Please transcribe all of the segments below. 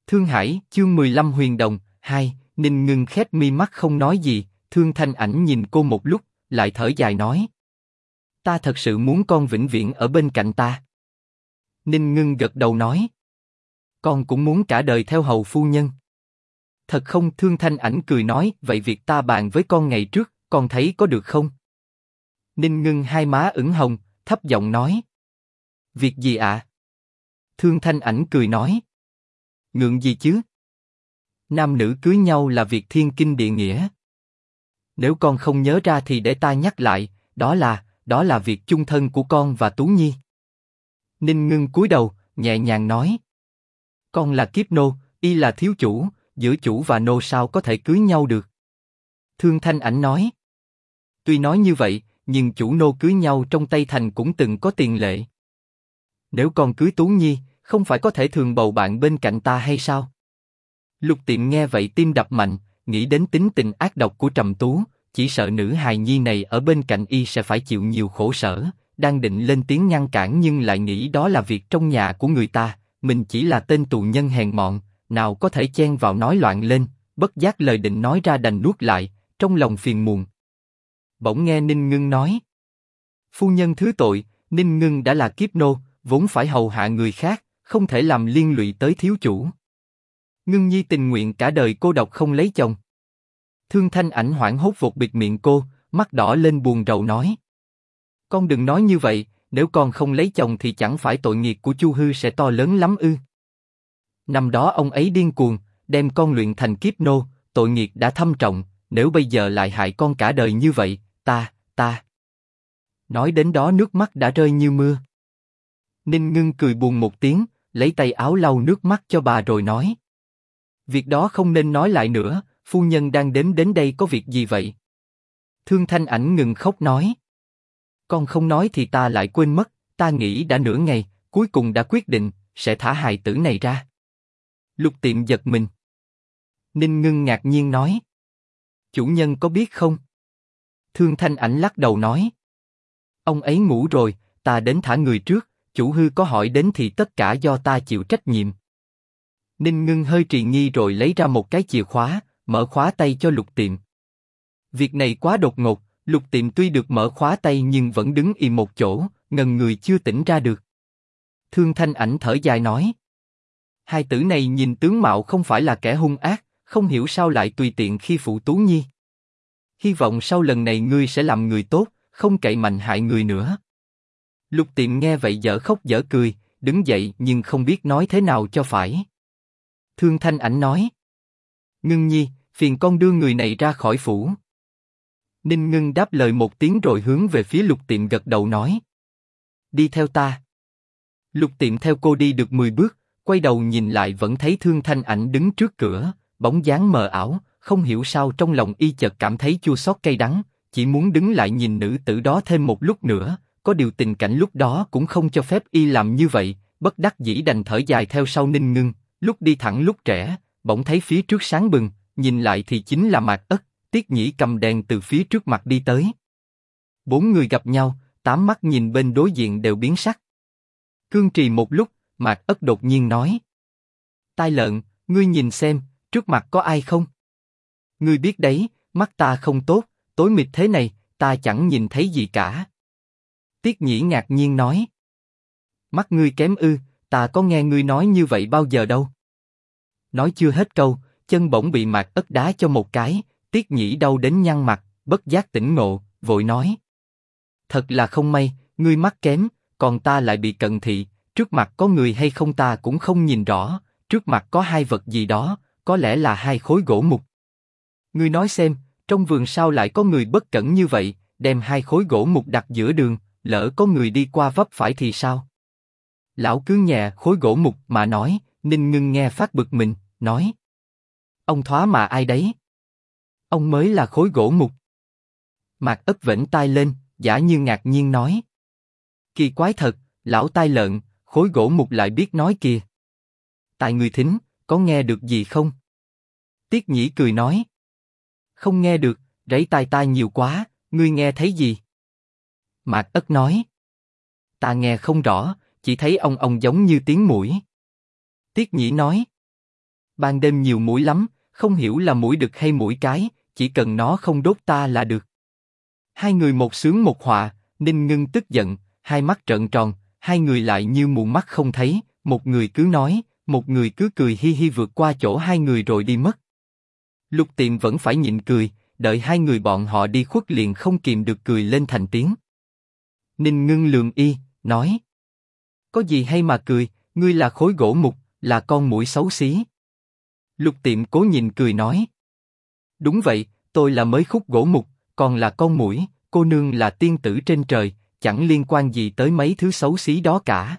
Thương Hải, chương 15 Huyền Đồng, 2, Ninh Ngưng khép mi mắt không nói gì, Thương Thanh Ảnh nhìn cô một lúc, lại thở dài nói. Ta thật sự muốn con vĩnh viễn ở bên cạnh ta. Ninh Ngưng gật đầu nói. Con cũng muốn cả đời theo hầu phu nhân. Thật không? Thương Thanh Ảnh cười nói, vậy việc ta bàn với con ngày trước, con thấy có được không? Ninh Ngưng hai má ửng hồng, thấp giọng nói. Việc gì ạ? Thương Thanh Ảnh cười nói. Ngượng gì chứ? Nam nữ cưới nhau là việc thiên kinh địa nghĩa. Nếu con không nhớ ra thì để ta nhắc lại, đó là việc chung thân của con và Tú Nhi. Ninh Ngưng cúi đầu, nhẹ nhàng nói. Con là kiếp nô, y là thiếu chủ, giữa chủ và nô sao có thể cưới nhau được? Thương Thanh Ảnh nói. Tuy nói như vậy, nhưng chủ nô cưới nhau trong Tây Thành cũng từng có tiền lệ. Nếu con cưới Tú Nhi, không phải có thể thường bầu bạn bên cạnh ta hay sao? Lục Tiệm nghe vậy tim đập mạnh, nghĩ đến tính tình ác độc của Trầm Tú, chỉ sợ nữ hài nhi này ở bên cạnh y sẽ phải chịu nhiều khổ sở, đang định lên tiếng ngăn cản nhưng lại nghĩ đó là việc trong nhà của người ta, mình chỉ là tên tù nhân hèn mọn, nào có thể chen vào nói loạn lên, bất giác lời định nói ra đành nuốt lại, trong lòng phiền muộn. Bỗng nghe Ninh Ngưng nói. Phu nhân thứ tội, Ninh Ngưng đã là kiếp nô, vốn phải hầu hạ người khác, không thể làm liên lụy tới thiếu chủ. Ngưng Nhi tình nguyện cả đời cô độc không lấy chồng. Thương Thanh Ảnh hoảng hốt vụt bịt miệng cô, mắt đỏ lên buồn rầu nói. Con đừng nói như vậy, nếu con không lấy chồng thì chẳng phải tội nghiệp của Chu Hư sẽ to lớn lắm ư? Năm đó ông ấy điên cuồng, đem con luyện thành kiếp nô, tội nghiệp đã thâm trọng, nếu bây giờ lại hại con cả đời như vậy, ta. Nói đến đó nước mắt đã rơi như mưa. Ninh Ngưng cười buồn một tiếng, lấy tay áo lau nước mắt cho bà rồi nói. Việc đó không nên nói lại nữa, phu nhân đang đến đây có việc gì vậy? Thương Thanh Ảnh ngừng khóc nói. Con không nói thì ta lại quên mất, ta nghĩ đã nửa ngày, cuối cùng đã quyết định, sẽ thả hài tử này ra. Lục Tiệm giật mình. Ninh Ngưng ngạc nhiên nói. Chủ nhân có biết không? Thương Thanh Ảnh lắc đầu nói. Ông ấy ngủ rồi, ta đến thả người trước, chủ Hư có hỏi đến thì tất cả do ta chịu trách nhiệm. Ninh Ngưng hơi trì nghi rồi lấy ra một cái chìa khóa, mở khóa tay cho Lục Tiệm. Việc này quá đột ngột, Lục Tiệm tuy được mở khóa tay nhưng vẫn đứng im một chỗ, ngần người chưa tỉnh ra được. Thương Thanh Ảnh thở dài nói. Hai tử này nhìn tướng mạo không phải là kẻ hung ác, không hiểu sao lại tùy tiện khi phụ Tú Nhi. Hy vọng sau lần này ngươi sẽ làm người tốt, không cậy mạnh hại người nữa. Lục Tiệm nghe vậy dở khóc dở cười, đứng dậy nhưng không biết nói thế nào cho phải. Thương Thanh Ảnh nói. Ngưng Nhi, phiền con đưa người này ra khỏi phủ. Ninh Ngưng đáp lời một tiếng rồi hướng về phía Lục Tiệm gật đầu nói. Đi theo ta. Lục Tiệm theo cô đi được 10 bước, quay đầu nhìn lại vẫn thấy Thương Thanh Ảnh đứng trước cửa, bóng dáng mờ ảo, không hiểu sao trong lòng y chợt cảm thấy chua xót cay đắng, chỉ muốn đứng lại nhìn nữ tử đó thêm một lúc nữa, có điều tình cảnh lúc đó cũng không cho phép y làm như vậy, bất đắc dĩ đành thở dài theo sau Ninh Ngưng, lúc đi thẳng lúc rẽ, bỗng thấy phía trước sáng bừng, nhìn lại thì chính là Mạc Ất, Tiết Nhĩ cầm đèn từ phía trước mặt đi tới. Bốn người gặp nhau, tám mắt nhìn bên đối diện đều biến sắc. Cương trì một lúc, Mạc Ất đột nhiên nói. Tai Lợn, ngươi nhìn xem, trước mặt có ai không? Ngươi biết đấy, mắt ta không tốt, tối mịt thế này, ta chẳng nhìn thấy gì cả. Tiết Nhĩ ngạc nhiên nói. Mắt ngươi kém ư, ta có nghe ngươi nói như vậy bao giờ đâu. Nói chưa hết câu, chân bỗng bị Mạc Ất đá cho một cái, Tiết Nhĩ đau đến nhăn mặt, bất giác tỉnh ngộ, vội nói. Thật là không may, ngươi mắt kém, còn ta lại bị cận thị, trước mặt có người hay không ta cũng không nhìn rõ, trước mặt có hai vật gì đó, có lẽ là hai khối gỗ mục. Ngươi nói xem, trong vườn sao lại có người bất cẩn như vậy, đem hai khối gỗ mục đặt giữa đường, lỡ có người đi qua vấp phải thì sao? Lão cứ nhẹ khối gỗ mục mà nói, Ninh Ngưng nghe phát bực mình, nói. Ông thoá mà ai đấy? Ông mới là khối gỗ mục. Mạc Ất vểnh tai lên, giả như ngạc nhiên nói. Kỳ quái thật, lão Tai Lợn, khối gỗ mục lại biết nói kìa. Tại người thính, có nghe được gì không? Tiết Nhĩ cười nói. Không nghe được, rẫy tai ta nhiều quá, ngươi nghe thấy gì? Mạc Ất nói. Ta nghe không rõ, chỉ thấy ông giống như tiếng muỗi. Tiết Nhĩ nói. Ban đêm nhiều muỗi lắm, không hiểu là muỗi đực hay muỗi cái, chỉ cần nó không đốt ta là được. Hai người một sướng một họa, Ninh Ngưng tức giận, hai mắt trợn tròn, hai người lại như mù mắt không thấy, một người cứ nói, một người cứ cười hi hi vượt qua chỗ hai người rồi đi mất. Lục Tiệm vẫn phải nhịn cười, đợi hai người bọn họ đi khuất liền không kìm được cười lên thành tiếng. Ninh Ngưng lườm y, nói: có gì hay mà cười, ngươi là khối gỗ mục, là con muỗi xấu xí. Lục Tiệm cố nhịn cười nói: đúng vậy, tôi là mới khúc gỗ mục, còn là con muỗi, cô nương là tiên tử trên trời, chẳng liên quan gì tới mấy thứ xấu xí đó cả.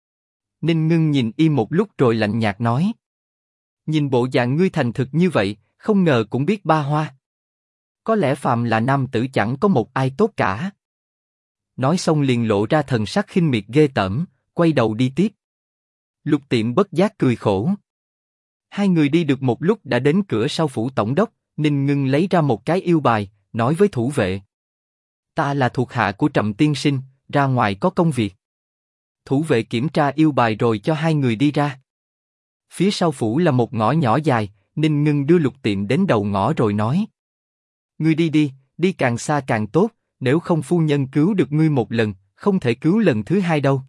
Ninh Ngưng nhìn y một lúc rồi lạnh nhạt nói: nhìn bộ dạng ngươi thành thực như vậy, không ngờ cũng biết ba hoa. Có lẽ phàm là nam tử chẳng có một ai tốt cả. Nói xong liền lộ ra thần sắc khinh miệt ghê tởm, quay đầu đi tiếp. Lục Tiệm bất giác cười khổ. Hai người đi được một lúc đã đến cửa sau phủ tổng đốc, Ninh Ngưng lấy ra một cái yêu bài, nói với thủ vệ: ta là thuộc hạ của Trầm tiên sinh, ra ngoài có công việc. Thủ vệ kiểm tra yêu bài rồi cho hai người đi ra. Phía sau phủ là một ngõ nhỏ dài, Ninh Ngưng đưa Lục Tiệm đến đầu ngõ rồi nói: ngươi đi đi, đi càng xa càng tốt, nếu không phu nhân cứu được ngươi một lần, không thể cứu lần thứ hai đâu.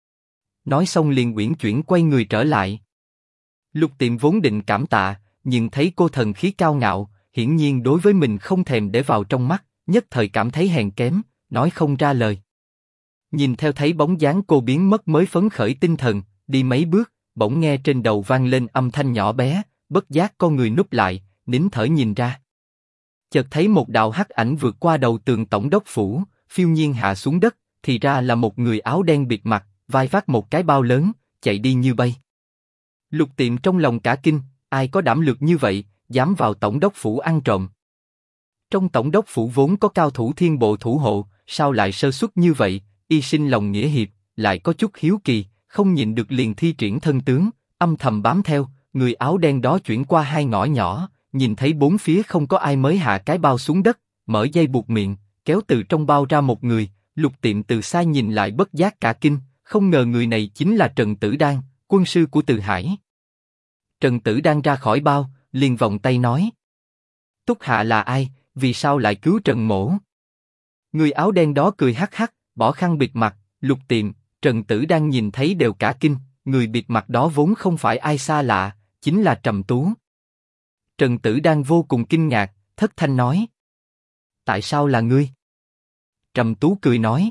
Nói xong liền uyển chuyển quay người trở lại. Lục Tiệm vốn định cảm tạ, nhưng thấy cô thần khí cao ngạo, hiển nhiên đối với mình không thèm để vào trong mắt, nhất thời cảm thấy hèn kém, nói không ra lời. Nhìn theo thấy bóng dáng cô biến mất mới phấn khởi tinh thần, đi mấy bước, bỗng nghe trên đầu vang lên âm thanh nhỏ bé, bất giác con người núp lại, nín thở nhìn ra. Chợt thấy một đạo hắc ảnh vượt qua đầu tường tổng đốc phủ, phiêu nhiên hạ xuống đất, thì ra là một người áo đen bịt mặt, vai vác một cái bao lớn, chạy đi như bay. Lục Tiệm trong lòng cả kinh, ai có đảm lược như vậy, dám vào tổng đốc phủ ăn trộm. Trong tổng đốc phủ vốn có cao thủ thiên bộ thủ hộ, sao lại sơ suất như vậy? Y sinh lòng nghĩa hiệp, lại có chút hiếu kỳ, không nhịn được liền thi triển thân tướng, âm thầm bám theo. Người áo đen đó chuyển qua hai ngõ nhỏ, nhìn thấy bốn phía không có ai mới hạ cái bao xuống đất, mở dây buộc miệng, kéo từ trong bao ra một người. Lục Tiệm từ xa nhìn lại bất giác cả kinh, không ngờ người này chính là Trần Tử Đan, quân sư của Từ Hải. Trần Tử Đan ra khỏi bao, liền vòng tay nói: Túc hạ là ai, vì sao lại cứu Trần mỗ? Người áo đen đó cười hắc hắc, bỏ khăn bịt mặt. Lục Tiệm, Trần Tử Đan nhìn thấy đều cả kinh, người bịt mặt đó vốn không phải ai xa lạ, chính là Trầm Tú. Trần Tử Đan vô cùng kinh ngạc, thất thanh nói: tại sao là ngươi? Trầm Tú cười nói: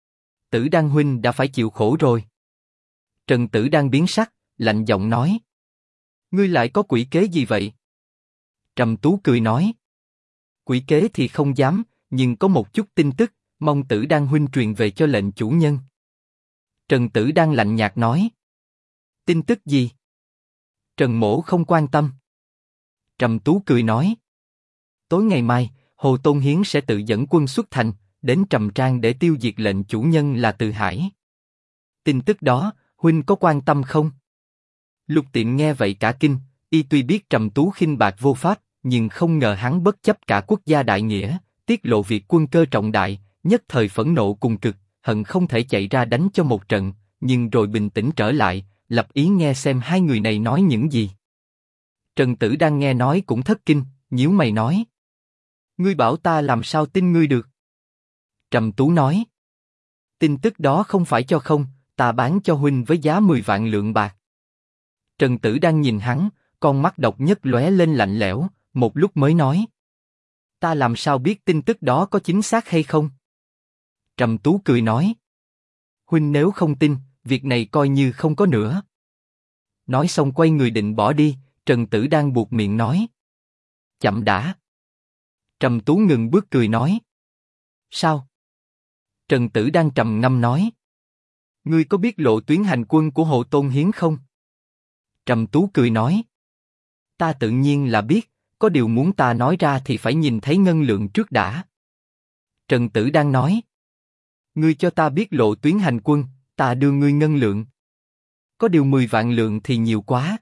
Tử Đan huynh đã phải chịu khổ rồi. Trần Tử Đan biến sắc, lạnh giọng nói: ngươi lại có quỷ kế gì vậy? Trầm Tú cười nói: quỷ kế thì không dám, nhưng có một chút tin tức, mong Tử Đan huynh truyền về cho lệnh chủ nhân. Trần Tử Đan lạnh nhạt nói: tin tức gì? Trần mỗ không quan tâm. Trầm Tú cười nói: tối ngày mai, Hồ Tôn Hiến sẽ tự dẫn quân xuất thành, đến Trầm Trang để tiêu diệt lệnh chủ nhân là Từ Hải. Tin tức đó, huynh có quan tâm không? Lục Tiệm nghe vậy cả kinh, y tuy biết Trầm Tú khinh bạc vô pháp, nhưng không ngờ hắn bất chấp cả quốc gia đại nghĩa, tiết lộ việc quân cơ trọng đại, nhất thời phẫn nộ cùng cực, hận không thể chạy ra đánh cho một trận, nhưng rồi bình tĩnh trở lại, lập ý nghe xem hai người này nói những gì. Trần Tử Đan nghe nói cũng thất kinh, nhíu mày nói: ngươi bảo ta làm sao tin ngươi được? Trầm Tú nói: tin tức đó không phải cho không, ta bán cho huynh với giá 10 vạn lượng bạc. Trần Tử Đan nhìn hắn, con mắt độc nhất lóe lên lạnh lẽo, một lúc mới nói: ta làm sao biết tin tức đó có chính xác hay không? Trầm Tú cười nói: huynh nếu không tin, việc này coi như không có nữa. Nói xong quay người định bỏ đi, Trần Tử Đan buộc miệng nói: chậm đã. Trầm Tú ngừng bước cười nói: sao? Trần Tử Đan trầm ngâm nói: ngươi có biết lộ tuyến hành quân của Hồ Tôn Hiến không? Trầm Tú cười nói: ta tự nhiên là biết, có điều muốn ta nói ra thì phải nhìn thấy ngân lượng trước đã. Trần Tử Đan nói: ngươi cho ta biết lộ tuyến hành quân, ta đưa ngươi ngân lượng. Có điều 10 vạn lượng thì nhiều quá.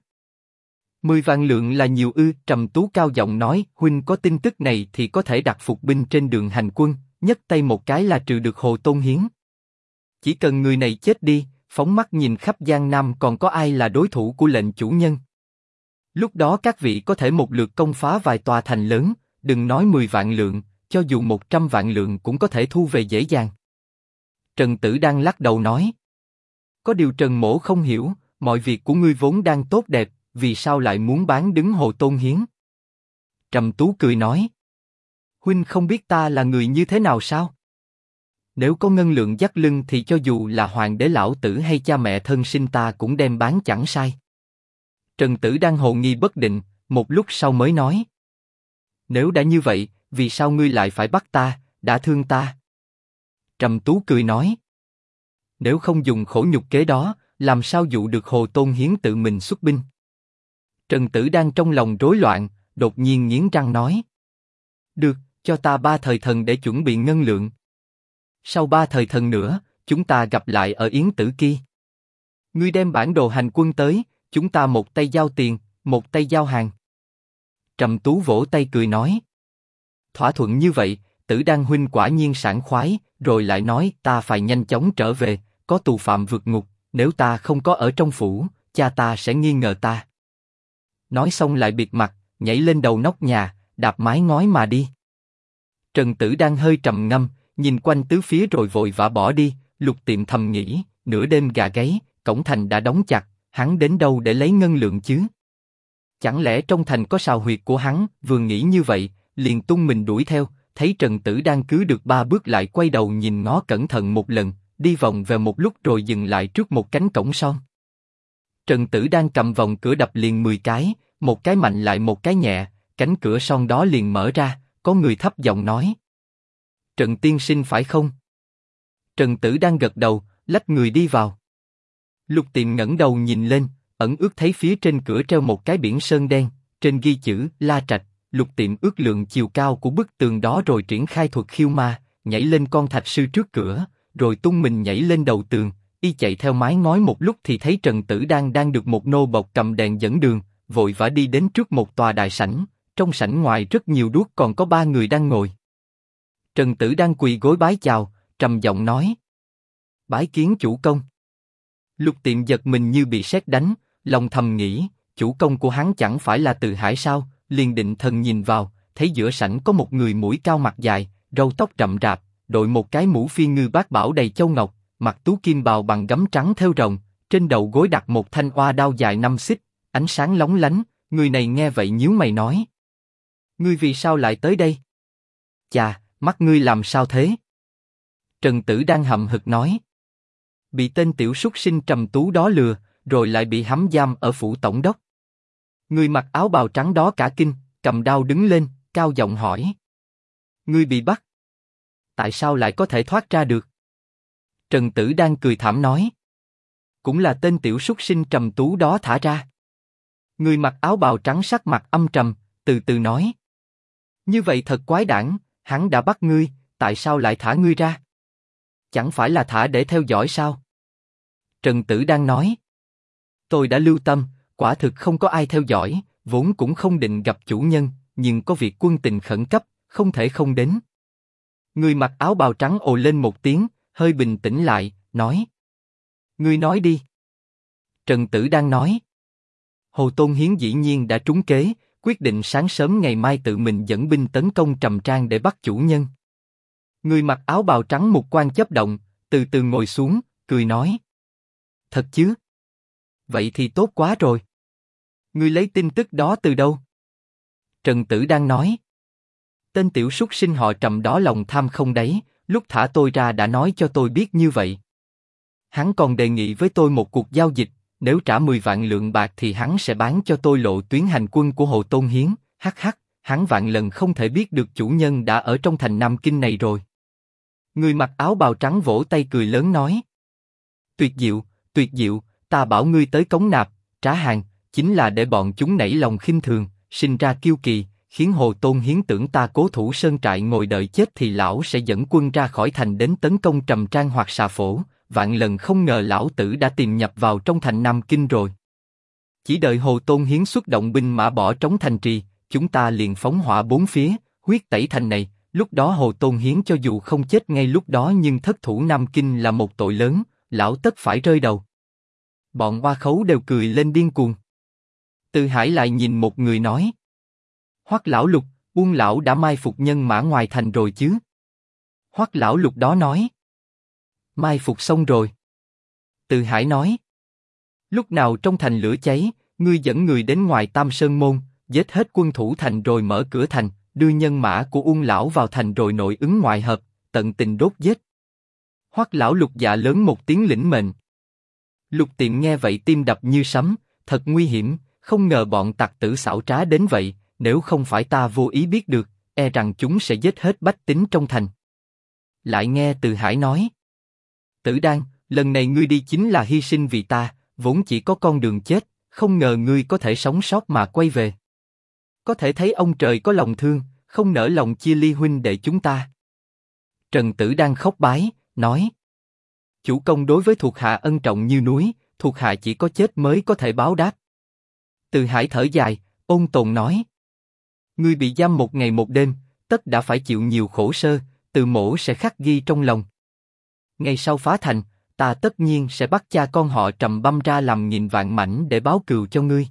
10 vạn lượng là nhiều ư? Trầm Tú cao giọng nói: huynh có tin tức này thì có thể đặt phục binh trên đường hành quân, nhấc tay một cái là trừ được Hồ Tôn Hiến. Chỉ cần người này chết đi, phóng mắt nhìn khắp Giang Nam còn có ai là đối thủ của lệnh chủ nhân? Lúc đó các vị có thể một lượt công phá vài tòa thành lớn, đừng nói 10 vạn lượng, cho dù 100 vạn lượng cũng có thể thu về dễ dàng. Trần Tử đang lắc đầu nói. Có điều Trần Mỗ không hiểu, mọi việc của ngươi vốn đang tốt đẹp, vì sao lại muốn bán đứng Hồ Tôn Hiến? Trầm Tú cười nói. Huynh không biết ta là người như thế nào sao? Nếu có ngân lượng dắt lưng thì cho dù là hoàng đế lão tử hay cha mẹ thân sinh ta cũng đem bán chẳng sai. Trần Tử đang hồ nghi bất định, một lúc sau mới nói. Nếu đã như vậy, vì sao ngươi lại phải bắt ta, đã thương ta? Trầm Tú cười nói. Nếu không dùng khổ nhục kế đó, làm sao dụ được Hồ Tôn Hiến tự mình xuất binh? Trần Tử đang trong lòng rối loạn, đột nhiên nghiến răng nói. Được, cho ta 3 thời thần để chuẩn bị ngân lượng. Sau 3 thời thần nữa, chúng ta gặp lại ở Yến Tử Kỳ. Ngươi đem bản đồ hành quân tới, chúng ta một tay giao tiền, một tay giao hàng. Trầm Tú vỗ tay cười nói. Thỏa thuận như vậy, Tử Đan huynh quả nhiên sảng khoái, rồi lại nói ta phải nhanh chóng trở về, có tù phạm vượt ngục, nếu ta không có ở trong phủ, cha ta sẽ nghi ngờ ta. Nói xong lại bịt mặt, nhảy lên đầu nóc nhà, đạp mái ngói mà đi. Trần Tử Đan hơi trầm ngâm, nhìn quanh tứ phía rồi vội vã bỏ đi. Lục Tiệm thầm nghĩ, nửa đêm gà gáy, cổng thành đã đóng chặt, hắn đến đâu để lấy ngân lượng chứ? Chẳng lẽ trong thành có sào huyệt của hắn? Vừa nghĩ như vậy, liền tung mình đuổi theo, thấy Trần Tử Đan cứ được 3 bước lại quay đầu nhìn ngó cẩn thận một lần, đi vòng về một lúc rồi dừng lại trước một cánh cổng son. Trần Tử Đan cầm vòng cửa đập liền 10 cái, một cái mạnh lại một cái nhẹ, cánh cửa son đó liền mở ra, có người thấp giọng nói. Trần tiên sinh phải không? Trần Tử Đan gật đầu, lách người đi vào. Lục Tiệm ngẩng đầu nhìn lên, ẩn ước thấy phía trên cửa treo một cái biển sơn đen, trên ghi chữ La Trạch. Lục Tiệm ước lượng chiều cao của bức tường đó rồi triển khai thuật khiêu ma, nhảy lên con thạch sư trước cửa, rồi tung mình nhảy lên đầu tường, y chạy theo mái ngói một lúc thì thấy Trần Tử Đan đang được một nô bộc cầm đèn dẫn đường, vội vã đi đến trước một tòa đại sảnh, trong sảnh ngoài rất nhiều đuốc còn có 3 người đang ngồi. Trần Tử Đan quỳ gối bái chào, trầm giọng nói. Bái kiến chủ công. Lục Tiệm giật mình như bị sét đánh, lòng thầm nghĩ, chủ công của hắn chẳng phải là Từ Hải sao? Liền định thần nhìn vào, thấy giữa sảnh có một người mũi cao mặt dài, râu tóc rậm rạp, đội một cái mũ phi ngư bát bảo đầy châu ngọc, mặc tú kim bào bằng gấm trắng thêu rồng, trên đầu gối đặt một thanh oa đao dài 5 xích, ánh sáng lóng lánh. Người này nghe vậy nhíu mày nói: ngươi vì sao lại tới đây? Chà, mắt ngươi làm sao thế? Trần Tử đang hậm hực nói: bị tên tiểu súc sinh Trầm Tú đó lừa, rồi lại bị hãm giam ở phủ tổng đốc. Người mặc áo bào trắng đó cả kinh, cầm đao đứng lên, cao giọng hỏi: ngươi bị bắt? Tại sao lại có thể thoát ra được? Trần Tử đang cười thảm nói: cũng là tên tiểu súc sinh Trầm Tú đó thả ra. Người mặc áo bào trắng sắc mặt âm trầm, từ từ nói: như vậy thật quái đản, hắn đã bắt ngươi, tại sao lại thả ngươi ra? Chẳng phải là thả để theo dõi sao? Trần Tử đang nói: tôi đã lưu tâm, quả thực không có ai theo dõi, vốn cũng không định gặp chủ nhân, nhưng có việc quân tình khẩn cấp, không thể không đến. Người mặc áo bào trắng ồ lên một tiếng, hơi bình tĩnh lại, nói: ngươi nói đi. Trần Tử đang nói: Hồ Tôn Hiến dĩ nhiên đã trúng kế, quyết định sáng sớm ngày mai tự mình dẫn binh tấn công Trầm Trang để bắt chủ nhân. Người mặc áo bào trắng mục quang chớp động, từ từ ngồi xuống, cười nói: thật chứ? Vậy thì tốt quá rồi. Ngươi lấy tin tức đó từ đâu? Trần Tử đang nói: tên tiểu súc sinh họ Trầm đó lòng tham không đáy, lúc thả tôi ra đã nói cho tôi biết như vậy. Hắn còn đề nghị với tôi một cuộc giao dịch, nếu trả 10 vạn lượng bạc thì hắn sẽ bán cho tôi lộ tuyến hành quân của Hồ Tôn Hiến. Hắc hắc, hắn vạn lần không thể biết được chủ nhân đã ở trong thành Nam Kinh này rồi. Người mặc áo bào trắng vỗ tay cười lớn nói: tuyệt diệu, tuyệt diệu, ta bảo ngươi tới cống nạp, trả hàng, chính là để bọn chúng nảy lòng khinh thường, sinh ra kiêu kỳ, khiến Hồ Tôn Hiến tưởng ta cố thủ sơn trại ngồi đợi chết thì lão sẽ dẫn quân ra khỏi thành đến tấn công Trầm Trang hoặc Xà Phổ. Vạn lần không ngờ lão tử đã tìm nhập vào trong thành Nam Kinh rồi. Chỉ đợi Hồ Tôn Hiến xuất động binh mã bỏ trống thành trì, chúng ta liền phóng hỏa bốn phía, huyết tẩy thành này. Lúc đó Hồ Tôn Hiến cho dù không chết ngay lúc đó nhưng thất thủ Nam Kinh là một tội lớn, lão tất phải rơi đầu. Bọn Hoa Khấu đều cười lên điên cuồng. Từ Hải lại nhìn một người nói. Hoắc lão lục, Uông lão đã mai phục nhân mã ngoài thành rồi chứ? Hoắc lão lục đó nói. Mai phục xong rồi. Từ Hải nói. Lúc nào trong thành lửa cháy, ngươi dẫn người đến ngoài Tam Sơn môn, giết hết quân thủ thành rồi mở cửa thành, đưa nhân mã của Uông lão vào thành rồi nội ứng ngoại hợp, tận tình đốt giết. Hoắc lão lục dạ lớn một tiếng lĩnh mệnh. Lục Tiệm nghe vậy tim đập như sấm, thật nguy hiểm, không ngờ bọn tặc tử xảo trá đến vậy, nếu không phải ta vô ý biết được, e rằng chúng sẽ giết hết bách tính trong thành. Lại nghe Từ Hải nói. Tử Đan, lần này ngươi đi chính là hy sinh vì ta, vốn chỉ có con đường chết, không ngờ ngươi có thể sống sót mà quay về. Có thể thấy ông trời có lòng thương, không nỡ lòng chia ly huynh đệ chúng ta. Trần Tử Đan khóc bái, nói. Chủ công đối với thuộc hạ ân trọng như núi, thuộc hạ chỉ có chết mới có thể báo đáp. Từ Hải thở dài, ôn tồn nói. Ngươi bị giam 1 ngày 1 đêm, tất đã phải chịu nhiều khổ sơ, Từ mỗ sẽ khắc ghi trong lòng. Ngày sau phá thành, ta tất nhiên sẽ bắt cha con họ Trầm băm ra làm nghìn vạn mảnh để báo cừu cho ngươi.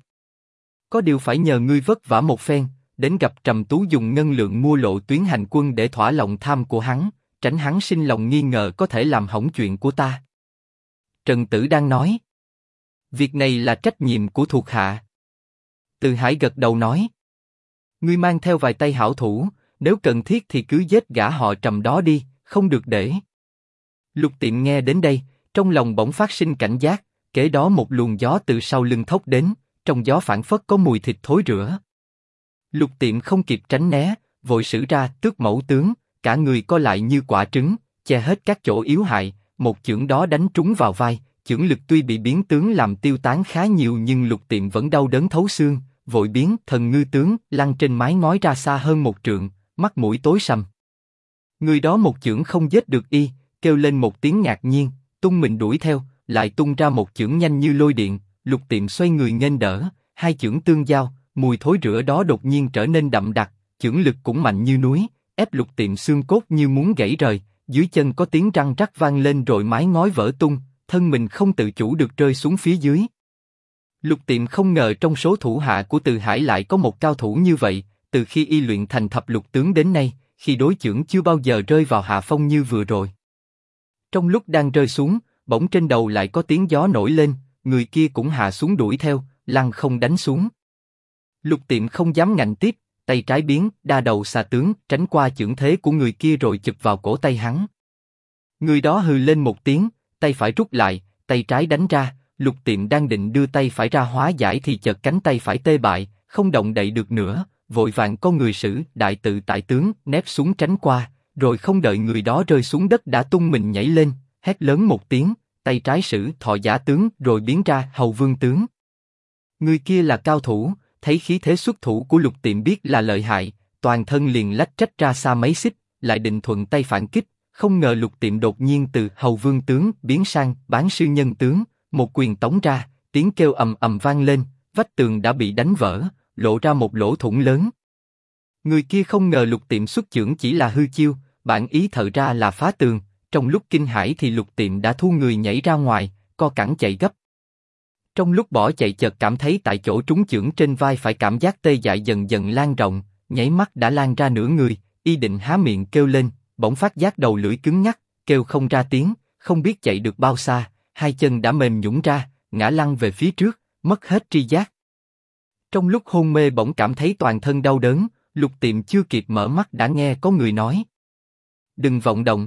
Có điều phải nhờ ngươi vất vả một phen, đến gặp Trầm Tú dùng ngân lượng mua lộ tuyến hành quân để thỏa lòng tham của hắn, tránh hắn sinh lòng nghi ngờ có thể làm hỏng chuyện của ta. Trần Tử đang nói. Việc này là trách nhiệm của thuộc hạ. Từ Hải gật đầu nói. Ngươi mang theo vài tay hảo thủ, nếu cần thiết thì cứ giết gã họ Trầm đó đi, không được để. Lục Tiệm nghe đến đây, trong lòng bỗng phát sinh cảnh giác, kế đó một luồng gió từ sau lưng thốc đến, trong gió phảng phất có mùi thịt thối rữa. Lục Tiệm không kịp tránh né, vội sử ra Tước Mẫu tướng, cả người co lại như quả trứng, che hết các chỗ yếu hại, một chưởng đó đánh trúng vào vai, chưởng lực tuy bị biến tướng làm tiêu tán khá nhiều nhưng Lục Tiệm vẫn đau đớn thấu xương, vội biến Thần Ngư tướng lăn trên mái ngói ra xa hơn 1 trượng, mắt mũi tối sầm. Người đó một chưởng không giết được y, kêu lên một tiếng ngạc nhiên, tung mình đuổi theo, lại tung ra một chưởng nhanh như lôi điện. Lục Tiệm xoay người nghênh đỡ, hai chưởng tương giao, mùi thối rữa đó đột nhiên trở nên đậm đặc, chưởng lực cũng mạnh như núi, ép Lục Tiệm xương cốt như muốn gãy rời, dưới chân có tiếng răng rắc vang lên rồi mái ngói vỡ tung, thân mình không tự chủ được rơi xuống phía dưới. Lục Tiệm không ngờ trong số thủ hạ của Từ Hải lại có một cao thủ như vậy, từ khi y luyện thành thập lục tướng đến nay, khi đối chưởng chưa bao giờ rơi vào hạ phong như vừa rồi. Trong lúc đang rơi xuống, bỗng trên đầu lại có tiếng gió nổi lên, người kia cũng hạ xuống đuổi theo, lăng không đánh xuống. Lục Tiệm không dám ngạnh tiếp, tay trái biến đa đầu xà tướng tránh qua chưởng thế của người kia rồi chụp vào cổ tay hắn. Người đó hừ lên một tiếng, tay phải rút lại, tay trái đánh ra. Lục Tiệm đang định đưa tay phải ra hóa giải thì chợt cánh tay phải tê bại, không động đậy được nữa, vội vàng có người sử đại tự tại tướng nép xuống tránh qua, rồi không đợi người đó rơi xuống đất đã tung mình nhảy lên, hét lớn một tiếng, tay trái sử thọ giả tướng rồi biến ra hầu vương tướng. Người kia là cao thủ, thấy khí thế xuất thủ của Lục Tiệm biết là lợi hại, toàn thân liền lách trách ra xa mấy xích, lại định thuận tay phản kích, không ngờ Lục Tiệm đột nhiên từ hầu vương tướng biến sang bán sư nhân tướng. Một quyền tống ra, tiếng kêu ầm ầm vang lên, vách tường đã bị đánh vỡ, lộ ra một lỗ thủng lớn. Người kia không ngờ Lục Tiệm xuất chưởng chỉ là hư chiêu, bản ý thợ ra là phá tường. Trong lúc kinh hãi thì Lục Tiệm đã thu người nhảy ra ngoài, co cẳng chạy gấp. Trong lúc bỏ chạy chợt cảm thấy tại chỗ trúng chưởng trên vai phải cảm giác tê dại dần dần lan rộng, nháy mắt đã lan ra nửa người, y định há miệng kêu lên, bỗng phát giác đầu lưỡi cứng nhắc, kêu không ra tiếng, không biết chạy được bao xa. Hai chân đã mềm nhũn ra, ngã lăn về phía trước, mất hết tri giác. Trong lúc hôn mê bỗng cảm thấy toàn thân đau đớn, Lục Tiệm chưa kịp mở mắt đã nghe có người nói. Đừng vọng động.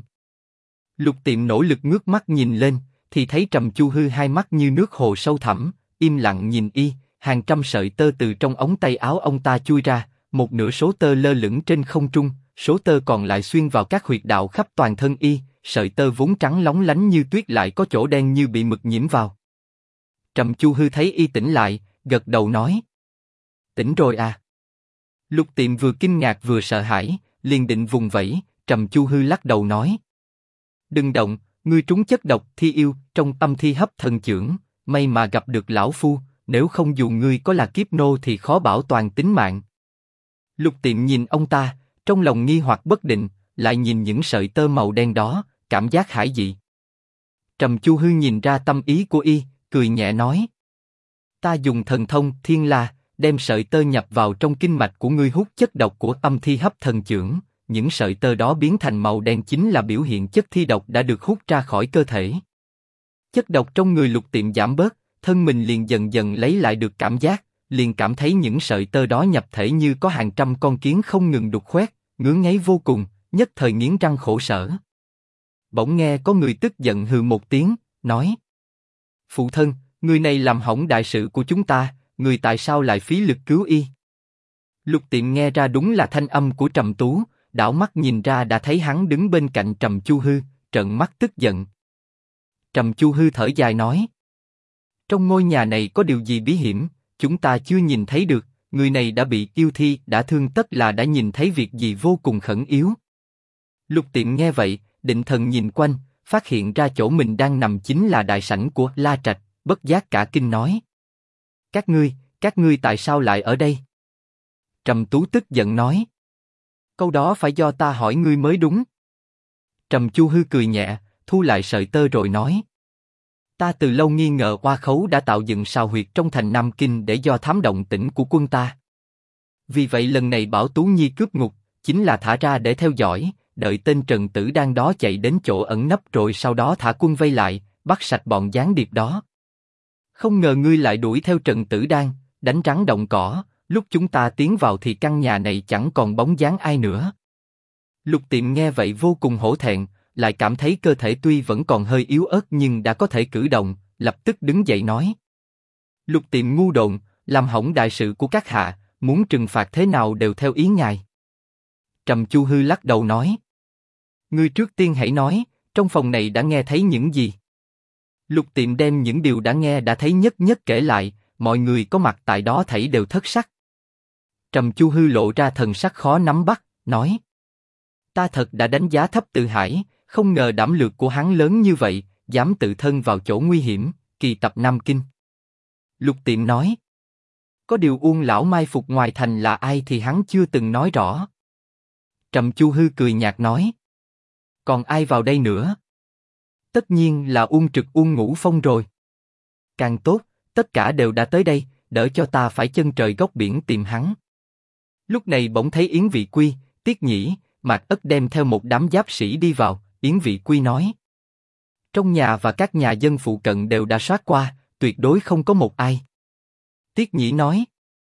Lục Tiệm nỗ lực ngước mắt nhìn lên, thì thấy Trầm Chu Hư hai mắt như nước hồ sâu thẳm, im lặng nhìn y, hàng trăm sợi tơ từ trong ống tay áo ông ta chui ra, một nửa số tơ lơ lửng trên không trung, số tơ còn lại xuyên vào các huyệt đạo khắp toàn thân y. Sợi tơ vốn trắng lóng lánh như tuyết lại có chỗ đen như bị mực nhiễm vào. Trầm Chu Hư thấy y tỉnh lại, gật đầu nói. Tỉnh rồi à? Lục Tiệm vừa kinh ngạc vừa sợ hãi, liền định vùng vẫy, Trầm Chu Hư lắc đầu nói. Đừng động, ngươi trúng chất độc thi yêu trong âm thi hấp thần chưởng, may mà gặp được lão phu, nếu không dù ngươi có là kiếp nô thì khó bảo toàn tính mạng. Lục Tiệm nhìn ông ta, trong lòng nghi hoặc bất định, lại nhìn những sợi tơ màu đen đó, cảm giác hải dị. Trầm Chu Hư nhìn ra tâm ý của y, cười nhẹ nói: Ta dùng thần thông Thiên La, đem sợi tơ nhập vào trong kinh mạch của ngươi hút chất độc của âm thi hấp thần chưởng, những sợi tơ đó biến thành màu đen chính là biểu hiện chất thi độc đã được hút ra khỏi cơ thể. Chất độc trong người Lục Tiệm giảm bớt, thân mình liền dần dần lấy lại được cảm giác, liền cảm thấy những sợi tơ đó nhập thể như có hàng trăm con kiến không ngừng đục khoét, ngứa ngáy vô cùng, nhất thời nghiến răng khổ sở. Bỗng nghe có người tức giận hừ một tiếng, nói: Phụ thân, người này làm hỏng đại sự của chúng ta, người tại sao lại phí lực cứu y? Lục Tiệm nghe ra đúng là thanh âm của Trầm Tú, đảo mắt nhìn ra đã thấy hắn đứng bên cạnh Trầm Chu Hư, trợn mắt tức giận. Trầm Chu Hư thở dài nói: Trong ngôi nhà này có điều gì bí hiểm, chúng ta chưa nhìn thấy được, người này đã bị yêu thi đã thương tất là đã nhìn thấy việc gì vô cùng khẩn yếu. Lục Tiệm nghe vậy, định thần nhìn quanh, phát hiện ra chỗ mình đang nằm chính là đại sảnh của La Trạch, bất giác cả kinh nói: Các ngươi tại sao lại ở đây? Trầm Tú tức giận nói: Câu đó phải do ta hỏi ngươi mới đúng. Trầm Chu Hư cười nhẹ, thu lại sợi tơ rồi nói: Ta từ lâu nghi ngờ Oa Khấu đã tạo dựng sào huyệt trong thành Nam Kinh để do thám động tĩnh của quân ta. Vì vậy lần này bảo Tú Nhi cướp ngục, chính là thả ra để theo dõi, đợi tên Trần Tử Đan đó chạy đến chỗ ẩn nấp rồi sau đó thả quân vây lại, bắt sạch bọn gián điệp đó. Không ngờ ngươi lại đuổi theo Trần Tử Đan, đánh rắn động cỏ, lúc chúng ta tiến vào thì căn nhà này chẳng còn bóng dáng ai nữa. Lục Tiệm nghe vậy vô cùng hổ thẹn, lại cảm thấy cơ thể tuy vẫn còn hơi yếu ớt nhưng đã có thể cử động, lập tức đứng dậy nói: Lục Tiệm ngu độn, làm hỏng đại sự của các hạ, muốn trừng phạt thế nào đều theo ý ngài. Trầm Chu Hư lắc đầu nói: Ngươi trước tiên hãy nói, trong phòng này đã nghe thấy những gì? Lục Tiệm đem những điều đã nghe đã thấy nhất nhất kể lại, mọi người có mặt tại đó thảy đều thất sắc. Trầm Chu Hư lộ ra thần sắc khó nắm bắt, nói: Ta thật đã đánh giá thấp Từ Hải, không ngờ đảm lược của hắn lớn như vậy, dám tự thân vào chỗ nguy hiểm, kỳ tập Nam Kinh. Lục Tiệm nói: Có điều Uông lão mai phục ngoài thành là ai thì hắn chưa từng nói rõ. Trầm Chu Hư cười nhạt nói: Còn ai vào đây nữa? Tất nhiên là Uông Trực Uông Ngũ Phong rồi. Càng tốt, tất cả đều đã tới đây, đỡ cho ta phải chân trời góc biển tìm hắn. Lúc này bỗng thấy Yến Vị Quy, Tiết Nhĩ, Mạc Ất đem theo một đám giáp sĩ đi vào. Yến Vị Quy nói: Trong nhà và các nhà dân phụ cận đều đã soát qua, tuyệt đối không có một ai. Tiết Nhĩ nói: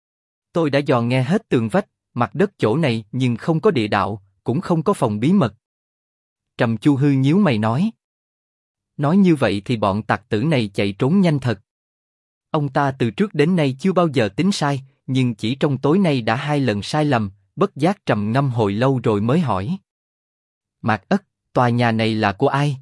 Tôi đã dò nghe hết tường vách, mặt đất chỗ này nhưng không có địa đạo, cũng không có phòng bí mật. Trầm Chu Hư nhíu mày nói: Nói như vậy thì bọn tặc tử này chạy trốn nhanh thật. Ông ta từ trước đến nay chưa bao giờ tính sai, nhưng chỉ trong tối nay đã 2 lần sai lầm, bất giác trầm ngâm hồi lâu rồi mới hỏi: Mạc Ất, tòa nhà này là của ai?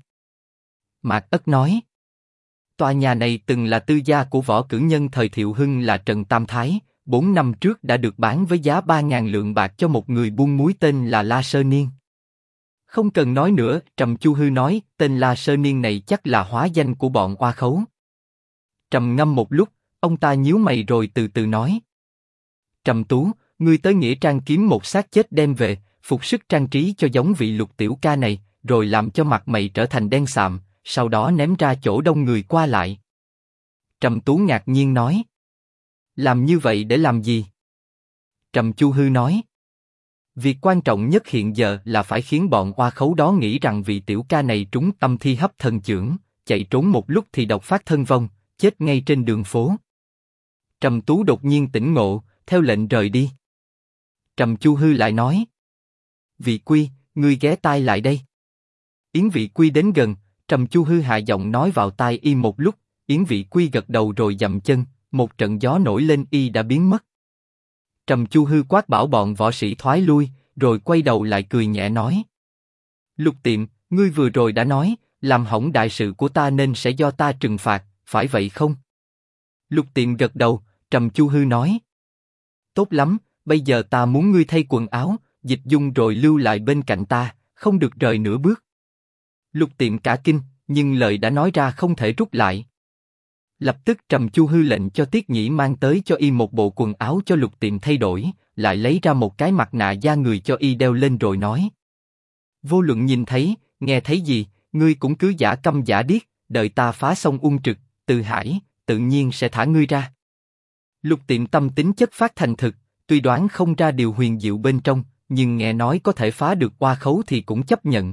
Mạc Ất nói: Tòa nhà này từng là tư gia của võ cử nhân thời Thiệu Hưng là Trần Tam Thái, 4 năm trước đã được bán với giá 3.000 lượng bạc cho một người buôn muối tên là La Sơ Niên. Không cần nói nữa, Trầm Chu Hư nói, tên La Sơ Niên này chắc là hóa danh của bọn Oa Khấu. Trầm ngâm một lúc, ông ta nhíu mày rồi từ từ nói: Trầm Tú, ngươi tới nghĩa trang kiếm một xác chết đem về, phục sức trang trí cho giống vị Lục tiểu ca này, rồi làm cho mặt mày trở thành đen sạm, sau đó ném ra chỗ đông người qua lại. Trầm Tú ngạc nhiên nói: Làm như vậy để làm gì? Trầm Chu Hư nói: Việc quan trọng nhất hiện giờ là phải khiến bọn Oa Khấu đó nghĩ rằng vị tiểu ca này trúng âm thi hấp thần chưởng, chạy trốn một lúc thì độc phát thân vong, chết ngay trên đường phố. Trầm Tú đột nhiên tỉnh ngộ, theo lệnh rời đi. Trầm Chu Hư lại nói: Vị Quy, ngươi ghé tai lại đây. Yến Vị Quy đến gần, Trầm Chu Hư hạ giọng nói vào tai y một lúc, Yến Vị Quy gật đầu rồi dậm chân, một trận gió nổi lên y đã biến mất. Trầm Chu Hư quát bảo bọn võ sĩ thoái lui, rồi quay đầu lại cười nhẹ nói: Lục Tiệm, ngươi vừa rồi đã nói, làm hỏng đại sự của ta nên sẽ do ta trừng phạt, phải vậy không? Lục Tiệm gật đầu, Trầm Chu Hư nói: Tốt lắm, bây giờ ta muốn ngươi thay quần áo, dịch dung rồi lưu lại bên cạnh ta, không được rời nửa bước. Lục Tiệm cả kinh, nhưng lời đã nói ra không thể rút lại. Lập tức Trầm Chu Hư lệnh cho Tiết Nhĩ mang tới cho y một bộ quần áo cho Lục Tiệm thay đổi, lại lấy ra một cái mặt nạ da người cho y đeo lên rồi nói: Vô luận nhìn thấy, nghe thấy gì, ngươi cũng cứ giả câm giả điếc, đợi ta phá xong Ung Trực, Từ Hải, tự nhiên sẽ thả ngươi ra. Lục Tiệm tâm tính chất phát thành thực, tuy đoán không ra điều huyền diệu bên trong, nhưng nghe nói có thể phá được oa khấu thì cũng chấp nhận.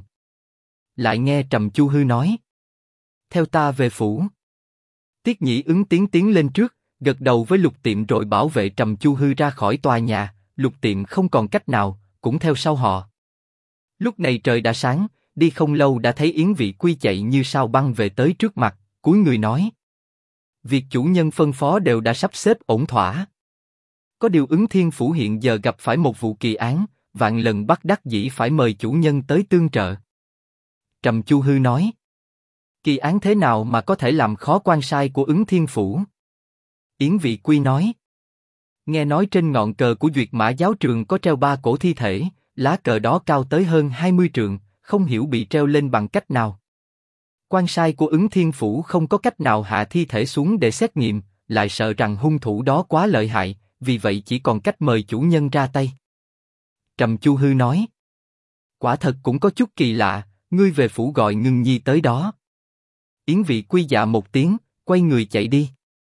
Lại nghe Trầm Chu Hư nói: theo ta về phủ. Tiết Nhĩ ứng tiến lên trước, gật đầu với Lục Tiệm rồi bảo vệ Trầm Chu Hư ra khỏi tòa nhà. Lục Tiệm không còn cách nào, cũng theo sau họ. Lúc này trời đã sáng, đi không lâu đã thấy Yến Vị Quy chạy như sao băng về tới trước mặt, cúi người nói: việc chủ nhân phân phó đều đã sắp xếp ổn thỏa. Có điều Ứng Thiên Phủ hiện giờ gặp phải một vụ kỳ án, vạn lần bất đắc dĩ phải mời chủ nhân tới tương trợ. Trầm Chu Hư nói: kỳ án thế nào mà có thể làm khó quan sai của Ứng Thiên Phủ? Yến Vị Quy nói: nghe nói trên ngọn cờ của Duyệt Mã giáo trường có treo 3 cổ thi thể, lá cờ đó cao tới hơn 20 trượng, không hiểu bị treo lên bằng cách nào. Quan sai của Ứng Thiên Phủ không có cách nào hạ thi thể xuống để xét nghiệm, lại sợ rằng hung thủ đó quá lợi hại, vì vậy chỉ còn cách mời chủ nhân ra tay. Trầm Chu Hư nói: quả thật cũng có chút kỳ lạ, ngươi về phủ gọi Ngưng Nhi tới đó. Yến Vị Quy dạ một tiếng, quay người chạy đi.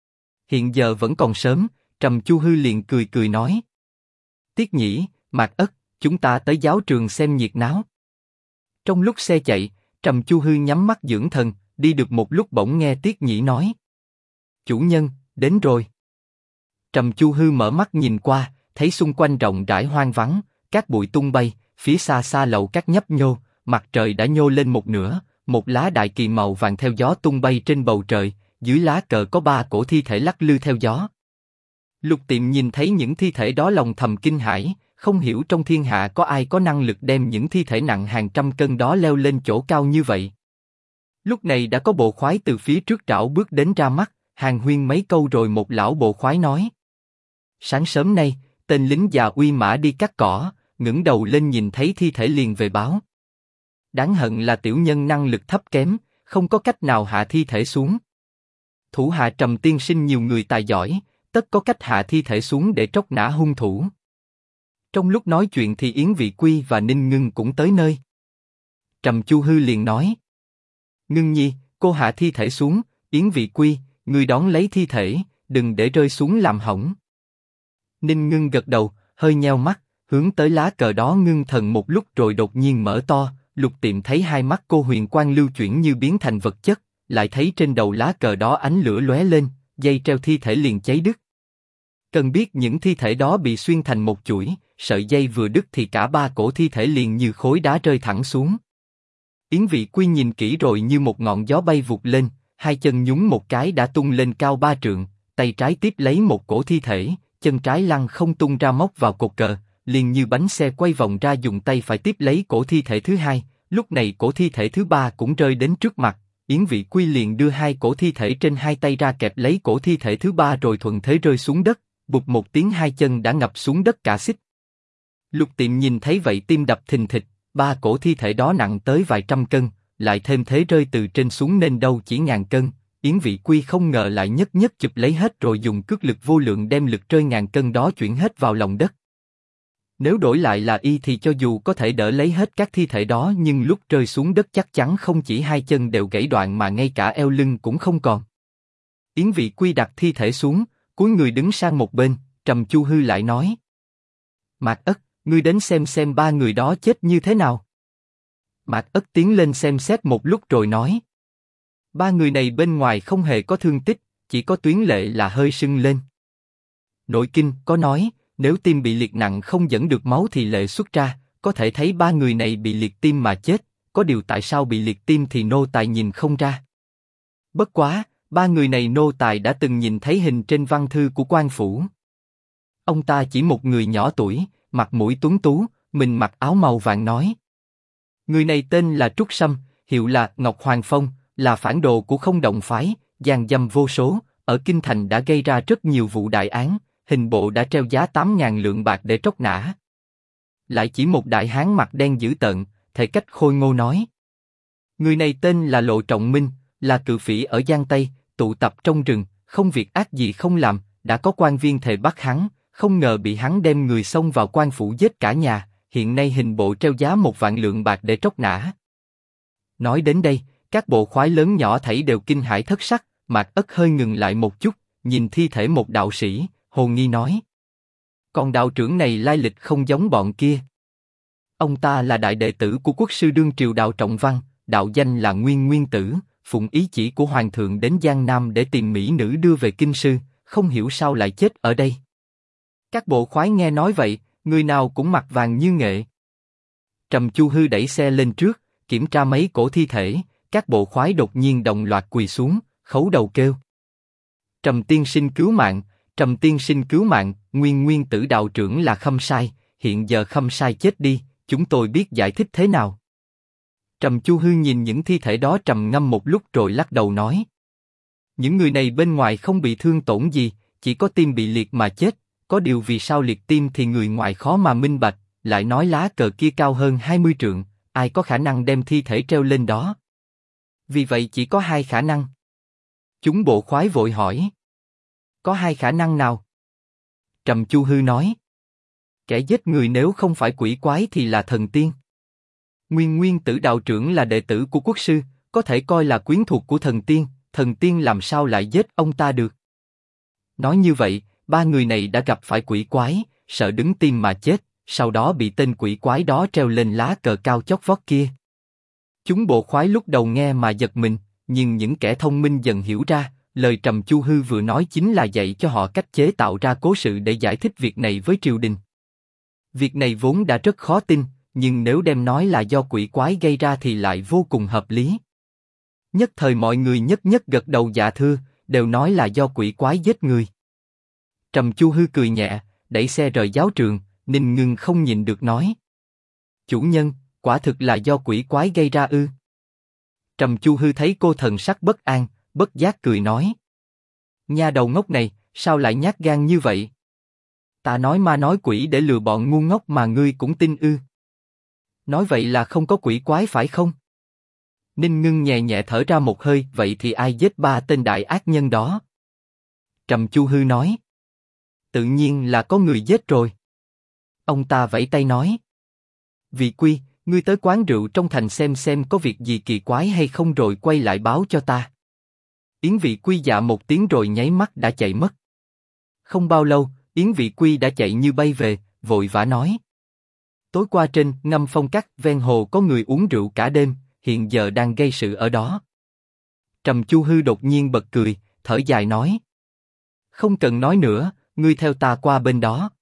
Hiện giờ vẫn còn sớm, Trầm Chu Hư liền cười cười nói: Tiết Nhĩ, Mạc Ất, chúng ta tới giáo trường xem nhiệt náo. Trong lúc xe chạy, Trầm Chu Hư nhắm mắt dưỡng thần, đi được một lúc bỗng nghe Tiết Nhĩ nói: chủ nhân, đến rồi. Trầm Chu Hư mở mắt nhìn qua, thấy xung quanh rộng rãi hoang vắng, cát bụi tung bay, phía xa xa lầu cát nhấp nhô, mặt trời đã nhô lên một nửa, một lá đại kỳ màu vàng theo gió tung bay trên bầu trời, dưới lá cờ có 3 cổ thi thể lắc lư theo gió. Lục Tiệm nhìn thấy những thi thể đó lòng thầm kinh hãi, không hiểu trong thiên hạ có ai có năng lực đem những thi thể nặng hàng trăm cân đó leo lên chỗ cao như vậy. Lúc này đã có bộ khoái từ phía trước trảo bước đến ra mắt, hàn huyên mấy câu rồi một lão bộ khoái nói: sáng sớm nay, tên lính già uy mã đi cắt cỏ, ngẩng đầu lên nhìn thấy thi thể liền về báo. Đáng hận là tiểu nhân năng lực thấp kém, không có cách nào hạ thi thể xuống. Thủ hạ Trầm tiên sinh nhiều người tài giỏi, tất có cách hạ thi thể xuống để tróc nã hung thủ. Trong lúc nói chuyện thì Yến Vị Quy và Ninh Ngưng cũng tới nơi. Trầm Chu Hư liền nói: Ngưng Nhi, cô hạ thi thể xuống. Yến Vị Quy, ngươi đón lấy thi thể, đừng để rơi xuống làm hỏng. Ninh Ngưng gật đầu, hơi nheo mắt, hướng tới lá cờ đó ngưng thần một lúc rồi đột nhiên mở to. Lục Tiệm thấy hai mắt cô huyền quang lưu chuyển như biến thành vật chất, lại thấy trên đầu lá cờ đó ánh lửa lóe lên, dây treo thi thể liền cháy đứt. Cần biết những thi thể đó bị xuyên thành một chuỗi, sợi dây vừa đứt thì cả 3 cổ thi thể liền như khối đá rơi thẳng xuống. Yến Vị Quy nhìn kỹ rồi như một ngọn gió bay vụt lên, hai chân nhún một cái đã tung lên cao 3 trượng, tay trái tiếp lấy một cổ thi thể, chân trái lăn không tung ra móc vào cột cờ, liền như bánh xe quay vòng ra dùng tay phải tiếp lấy cổ thi thể thứ hai. Lúc này cổ thi thể thứ 3 cũng rơi đến trước mặt, Yến Vị Quy liền đưa 2 cổ thi thể trên 2 tay ra kẹp lấy cổ thi thể thứ 3 rồi thuận thế rơi xuống đất, bụp một tiếng 2 chân đã ngập xuống đất cả xích. Lục Tiệm nhìn thấy vậy tim đập thình thịch, 3 cổ thi thể đó nặng tới vài trăm cân, lại thêm thế rơi từ trên xuống nên đâu chỉ ngàn cân. Yến Vị Quy không ngờ lại nhất nhất chụp lấy hết rồi dùng cước lực vô lượng đem lực rơi ngàn cân đó chuyển hết vào lòng đất. Nếu đổi lại là y thì cho dù có thể đỡ lấy hết các thi thể đó nhưng lúc rơi xuống đất chắc chắn không chỉ 2 chân đều gãy đoạn mà ngay cả eo lưng cũng không còn. Yến Vị Quy đặt thi thể xuống, cúi người đứng sang một bên, Trầm Chu Hư lại nói: Mạc Ất, ngươi đến xem 3 người đó chết như thế nào. Mạc Ất tiến lên xem xét một lúc rồi nói: 3 người này bên ngoài không hề có thương tích, chỉ có tuyến lệ là hơi sưng lên. Nội kinh có nói, nếu tim bị liệt nặng không dẫn được máu thì lệ xuất ra, có thể thấy 3 người này bị liệt tim mà chết, có điều tại sao bị liệt tim thì nô tài nhìn không ra. Bất quá, 3 người này nô tài đã từng nhìn thấy hình trên văn thư của quan phủ. Ông ta chỉ một người nhỏ tuổi, mặt mũi tuấn tú, mình mặc áo màu vàng nói: người này tên là Trúc Sâm, hiệu là Ngọc Hoàng Phong, là phản đồ của Không Động phái, gian dâm vô số, ở kinh thành đã gây ra rất nhiều vụ đại án, hình bộ đã treo giá 8.000 lượng bạc để tróc nã. Lại chỉ một đại hán mặt đen dữ tợn, thể cách khôi ngô nói: người này tên là Lộ Trọng Minh, là cự phỉ ở Giang Tây, tụ tập trong rừng, không việc ác gì không làm, đã có quan viên thề bắt hắn, không ngờ bị hắn đem người xông vào quan phủ giết cả nhà, hiện nay hình bộ treo giá 1.000 lượng bạc để tróc nã. Nói đến đây, các bộ khoái lớn nhỏ thảy đều kinh hãi thất sắc. Mạc Ất hơi ngừng lại một chút, nhìn thi thể một đạo sĩ, Hồ Nghi nói. Còn đạo trưởng này lai lịch không giống bọn kia. Ông ta là đại đệ tử của quốc sư đương triều Đào Trọng Văn, đạo danh là Nguyên Nguyên Tử, phụng ý chỉ của hoàng thượng đến Giang Nam để tìm mỹ nữ đưa về kinh sư, không hiểu sao lại chết ở đây. Các bộ khoái nghe nói vậy, người nào cũng mặt vàng như nghệ. Trầm Chu Hư đẩy xe lên trước, kiểm tra mấy cổ thi thể, các bộ khoái đột nhiên đồng loạt quỳ xuống, khấu đầu kêu. Trầm tiên sinh cứu mạng, Trầm tiên sinh cứu mạng, Nguyên Nguyên Tử đạo trưởng là Khâm Sai, hiện giờ Khâm Sai chết đi, chúng tôi biết giải thích thế nào. Trầm Chu Hư nhìn những thi thể đó trầm ngâm một lúc rồi lắc đầu nói. Những người này bên ngoài không bị thương tổn gì, chỉ có tim bị liệt mà chết, có điều vì sao liệt tim thì người ngoài khó mà minh bạch, lại nói lá cờ kia cao hơn 20 trượng, ai có khả năng đem thi thể treo lên đó. Vì vậy chỉ có hai khả năng. Chúng bộ khoái vội hỏi. Có hai khả năng nào? Trầm Chu Hư nói. Kẻ giết người nếu không phải quỷ quái thì là thần tiên. Nguyên Nguyên Tử đạo trưởng là đệ tử của quốc sư, có thể coi là quyến thuộc của thần tiên làm sao lại giết ông ta được? Nói như vậy, ba người này đã gặp phải quỷ quái, sợ đứng tim mà chết, sau đó bị tên quỷ quái đó treo lên lá cờ cao chót vót kia. Chúng bộ khoái lúc đầu nghe mà giật mình, nhưng những kẻ thông minh dần hiểu ra, lời Trầm Chu Hư vừa nói chính là dạy cho họ cách chế tạo ra cố sự để giải thích việc này với triều đình. Việc này vốn đã rất khó tin, nhưng nếu đem nói là do quỷ quái gây ra thì lại vô cùng hợp lý. Nhất thời mọi người nhất nhất gật đầu dạ thưa, đều nói là do quỷ quái giết người. Trầm Chu Hư cười nhẹ, đẩy xe rời giáo trường, Ninh Ngưng không nhìn được nói. Chủ nhân, quả thực là do quỷ quái gây ra ư? Trầm Chu Hư thấy cô thần sắc bất an, bất giác cười nói. Nha đầu ngốc này, sao lại nhát gan như vậy? Ta nói ma nói quỷ để lừa bọn ngu ngốc mà ngươi cũng tin ư? Nói vậy là không có quỷ quái phải không? Ninh Ngưng nhẹ nhẹ thở ra một hơi, vậy thì ai giết ba tên đại ác nhân đó? Trầm Chu Hư nói. Tự nhiên là có người giết rồi. Ông ta vẫy tay nói. Vị Quy, ngươi tới quán rượu trong thành xem có việc gì kỳ quái hay không rồi quay lại báo cho ta. Yến Vị Quy dạ một tiếng rồi nháy mắt đã chạy mất. Không bao lâu, Yến Vị Quy đã chạy như bay về, vội vã nói. Tối qua trên Ngâm Phong Cắt ven hồ có người uống rượu cả đêm, hiện giờ đang gây sự ở đó. Trầm Chu Hư đột nhiên bật cười, thở dài nói. Không cần nói nữa, ngươi theo ta qua bên đó.